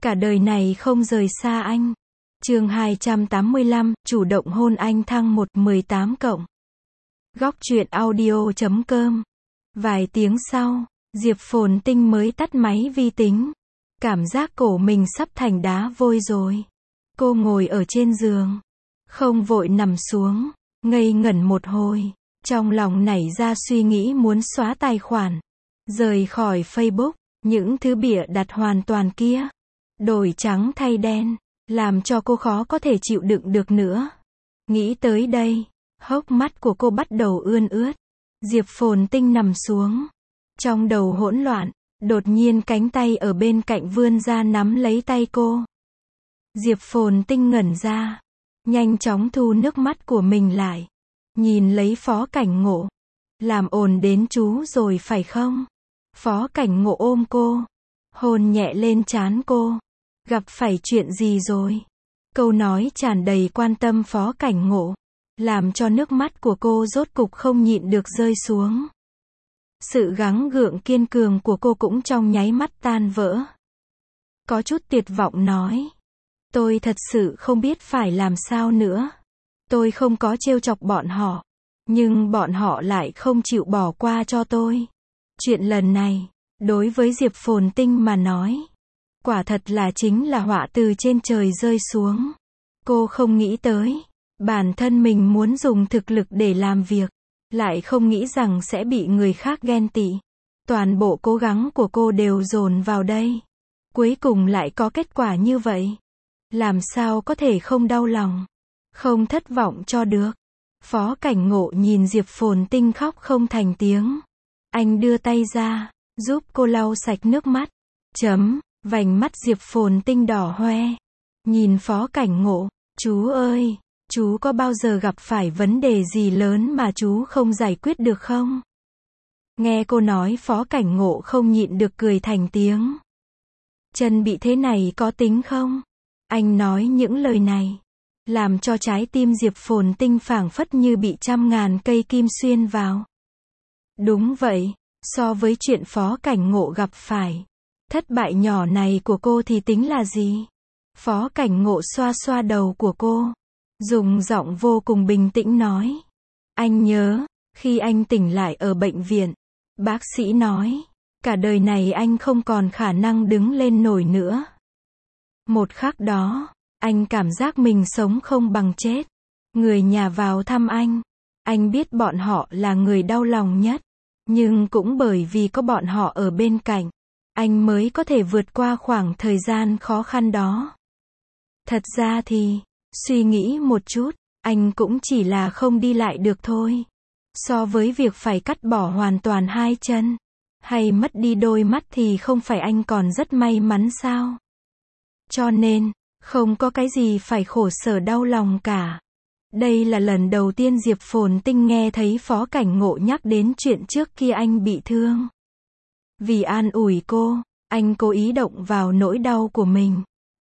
Cả đời này không rời xa anh. Chương 285, chủ động hôn anh thăng 118 cộng. Góc truyện audio.com. Vài tiếng sau, Diệp Phồn Tinh mới tắt máy vi tính. Cảm giác cổ mình sắp thành đá vôi rồi. Cô ngồi ở trên giường, không vội nằm xuống, ngây ngẩn một hồi. Trong lòng nảy ra suy nghĩ muốn xóa tài khoản, rời khỏi Facebook, những thứ bịa đặt hoàn toàn kia. Đổi trắng thay đen, làm cho cô khó có thể chịu đựng được nữa. Nghĩ tới đây, hốc mắt của cô bắt đầu ươn ướt. Diệp Phồn Tinh nằm xuống. Trong đầu hỗn loạn, đột nhiên cánh tay ở bên cạnh vươn ra nắm lấy tay cô. Diệp Phồn Tinh ngẩn ra, nhanh chóng thu nước mắt của mình lại. Nhìn lấy Phó Cảnh Ngộ. Làm ồn đến chú rồi phải không? Phó Cảnh Ngộ ôm cô, hôn nhẹ lên trán cô. Gặp phải chuyện gì rồi? Câu nói tràn đầy quan tâm Phó Cảnh Ngộ, làm cho nước mắt của cô rốt cục không nhịn được rơi xuống. Sự gắng gượng kiên cường của cô cũng trong nháy mắt tan vỡ. Có chút tuyệt vọng nói. Tôi thật sự không biết phải làm sao nữa. Tôi không có trêu chọc bọn họ, nhưng bọn họ lại không chịu bỏ qua cho tôi. Chuyện lần này, đối với Diệp Phồn Tinh mà nói, quả thật là chính là họa từ trên trời rơi xuống. Cô không nghĩ tới, bản thân mình muốn dùng thực lực để làm việc, lại không nghĩ rằng sẽ bị người khác ghen tị. Toàn bộ cố gắng của cô đều dồn vào đây. Cuối cùng lại có kết quả như vậy. Làm sao có thể không đau lòng, không thất vọng cho được. Phó Cảnh Ngộ nhìn Diệp Phồn Tinh khóc không thành tiếng. Anh đưa tay ra, giúp cô lau sạch nước mắt. Vành mắt Diệp Phồn Tinh đỏ hoe. Nhìn Phó Cảnh Ngộ, chú ơi, chú có bao giờ gặp phải vấn đề gì lớn mà chú không giải quyết được không? Nghe cô nói Phó Cảnh Ngộ không nhịn được cười thành tiếng. Chân bị thế này có tính không? Anh nói những lời này, làm cho trái tim Diệp Phồn Tinh phảng phất như bị trăm ngàn cây kim xuyên vào. Đúng vậy, so với chuyện Phó Cảnh Ngộ gặp phải, thất bại nhỏ này của cô thì tính là gì? Phó Cảnh Ngộ xoa xoa đầu của cô, dùng giọng vô cùng bình tĩnh nói. Anh nhớ, khi anh tỉnh lại ở bệnh viện, bác sĩ nói, cả đời này anh không còn khả năng đứng lên nổi nữa. Một khắc đó, anh cảm giác mình sống không bằng chết. Người nhà vào thăm anh biết bọn họ là người đau lòng nhất. Nhưng cũng bởi vì có bọn họ ở bên cạnh, anh mới có thể vượt qua khoảng thời gian khó khăn đó. Thật ra thì, suy nghĩ một chút, anh cũng chỉ là không đi lại được thôi. So với việc phải cắt bỏ hoàn toàn hai chân, hay mất đi đôi mắt thì không phải anh còn rất may mắn sao? Cho nên, không có cái gì phải khổ sở đau lòng cả. Đây là lần đầu tiên Diệp Phồn Tinh nghe thấy Phó Cảnh Ngộ nhắc đến chuyện trước kia anh bị thương. Vì an ủi cô, anh cố ý động vào nỗi đau của mình.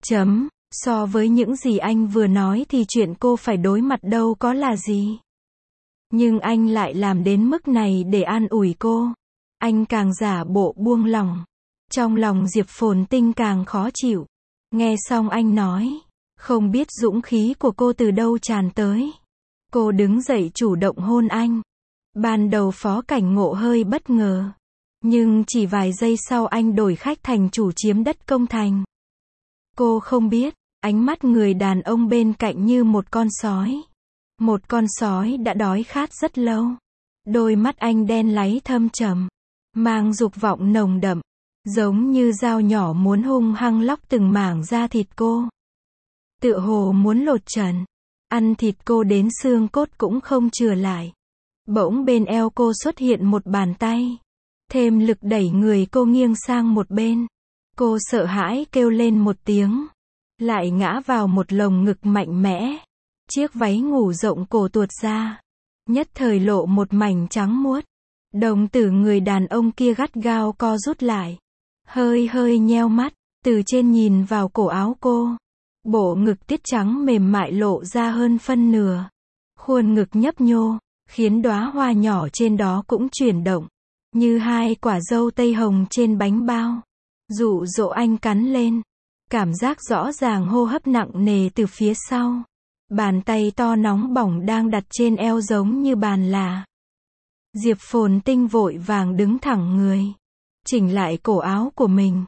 So với những gì anh vừa nói thì chuyện cô phải đối mặt đâu có là gì. Nhưng anh lại làm đến mức này để an ủi cô. Anh càng giả bộ buông lỏng. Trong lòng Diệp Phồn Tinh càng khó chịu. Nghe xong anh nói, không biết dũng khí của cô từ đâu tràn tới. Cô đứng dậy chủ động hôn anh. Ban đầu Phó Cảnh Ngộ hơi bất ngờ. Nhưng chỉ vài giây sau anh đổi khách thành chủ chiếm đất công thành. Cô không biết, ánh mắt người đàn ông bên cạnh như một con sói. Một con sói đã đói khát rất lâu. Đôi mắt anh đen láy thâm trầm, mang dục vọng nồng đậm. Giống như dao nhỏ muốn hung hăng lóc từng mảng da thịt cô. Tựa hồ muốn lột trần, ăn thịt cô đến xương cốt cũng không chừa lại. Bỗng bên eo cô xuất hiện một bàn tay. Thêm lực đẩy người cô nghiêng sang một bên. Cô sợ hãi kêu lên một tiếng. Lại ngã vào một lồng ngực mạnh mẽ. Chiếc váy ngủ rộng cổ tuột ra. Nhất thời lộ một mảnh trắng muốt. Đồng tử người đàn ông kia gắt gao co rút lại. Hơi nheo mắt, từ trên nhìn vào cổ áo cô. Bộ ngực tiết trắng mềm mại lộ ra hơn phân nửa. Khuôn ngực nhấp nhô, khiến đóa hoa nhỏ trên đó cũng chuyển động. Như hai quả dâu tây hồng trên bánh bao. Dụ dỗ anh cắn lên. Cảm giác rõ ràng hô hấp nặng nề từ phía sau. Bàn tay to nóng bỏng đang đặt trên eo giống như bàn là. Diệp Phồn Tinh vội vàng đứng thẳng người. Chỉnh lại cổ áo của mình.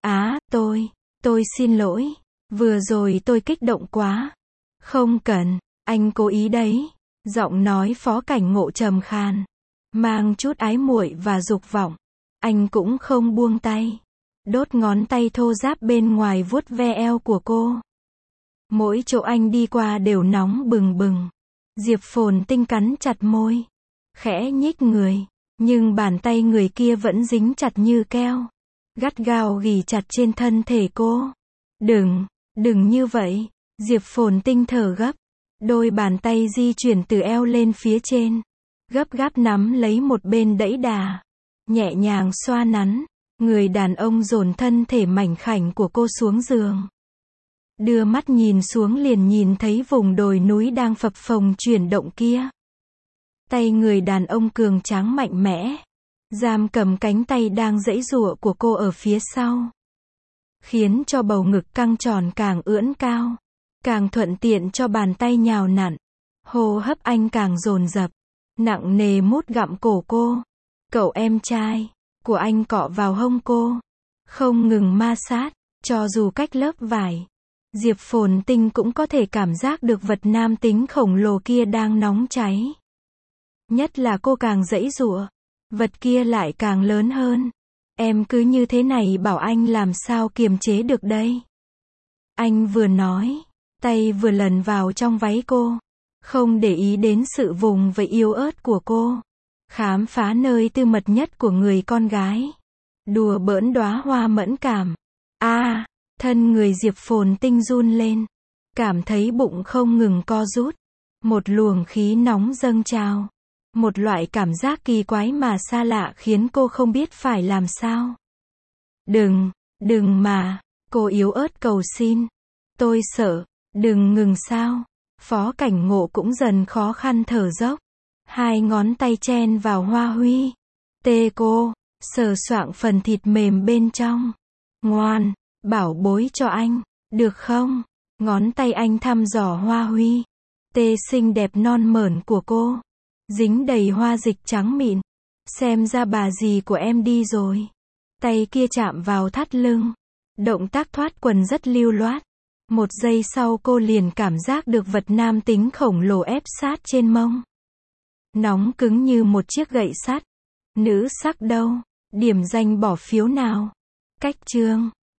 Tôi xin lỗi. Vừa rồi tôi kích động quá. Không cần, anh cố ý đấy. Giọng nói Phó Cảnh Ngộ trầm khàn. Mang chút ái muội và dục vọng. Anh cũng không buông tay. Đốt ngón tay thô ráp bên ngoài vuốt ve eo của cô. Mỗi chỗ anh đi qua đều nóng bừng bừng. Diệp Phồn Tinh cắn chặt môi. Khẽ nhích người. Nhưng bàn tay người kia vẫn dính chặt như keo. Gắt gao ghì chặt trên thân thể cô. Đừng như vậy. Diệp Phồn Tinh thở gấp. Đôi bàn tay di chuyển từ eo lên phía trên. Gấp gáp nắm lấy một bên đẫy đà. Nhẹ nhàng xoa nắn. Người đàn ông dồn thân thể mảnh khảnh của cô xuống giường. Đưa mắt nhìn xuống liền nhìn thấy vùng đồi núi đang phập phồng chuyển động kia. Tay người đàn ông cường tráng mạnh mẽ. Giam cầm cánh tay đang giãy giụa của cô ở phía sau. Khiến cho bầu ngực căng tròn càng ưỡn cao. Càng thuận tiện cho bàn tay nhào nặn. Hô hấp anh càng dồn dập. Nặng nề mút gặm cổ cô. Cậu em trai của anh cọ vào hông cô. Không ngừng ma sát. Cho dù cách lớp vải. Diệp Phồn Tinh cũng có thể cảm giác được vật nam tính khổng lồ kia đang nóng cháy. Nhất là cô càng giãy giụa. Vật kia lại càng lớn hơn. Em cứ như thế này bảo anh làm sao kiềm chế được đây. Anh vừa nói. Tay vừa lần vào trong váy cô. Không để ý đến sự vùng vẫy yếu ớt của cô. Khám phá nơi tư mật nhất của người con gái. Đùa bỡn đóa hoa mẫn cảm. Thân người Diệp Phồn Tinh run lên. Cảm thấy bụng không ngừng co rút. Một luồng khí nóng dâng trào. Một loại cảm giác kỳ quái mà xa lạ khiến cô không biết phải làm sao. Đừng mà. Cô yếu ớt cầu xin. Tôi sợ. Đừng ngừng sao. Phó Cảnh Ngộ cũng dần khó khăn thở dốc. Hai ngón tay chen vào hoa huy. Tê cô. Sờ soạng phần thịt mềm bên trong. Ngoan. Bảo bối cho anh. Được không? Ngón tay anh thăm dò hoa huy. Tê xinh đẹp non mởn của cô. Dính đầy hoa dịch trắng mịn. Xem ra bà dì của em đi rồi. Tay kia chạm vào thắt lưng. Động tác thoát quần rất lưu loát. Một giây sau cô liền cảm giác được vật nam tính khổng lồ ép sát trên mông. Nóng cứng như một chiếc gậy sắt. Nữ sắc đâu? Điểm danh bỏ phiếu nào. Cách chương